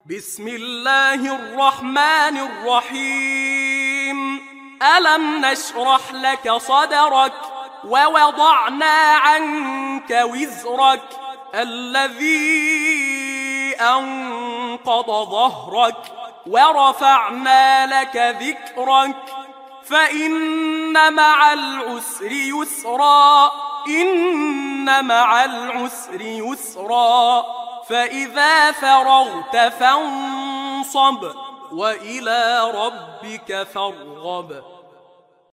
بسم الله الرحمن الرحيم. ألم نشرح لك صدرك ووضعنا عنك وزرك الذي أنقض ظهرك ورفعنا لك ذكرك فإن مع العسر يسرا إن مع العسر يسرا فإذا فرغت فانصب وإلى ربك فارغب.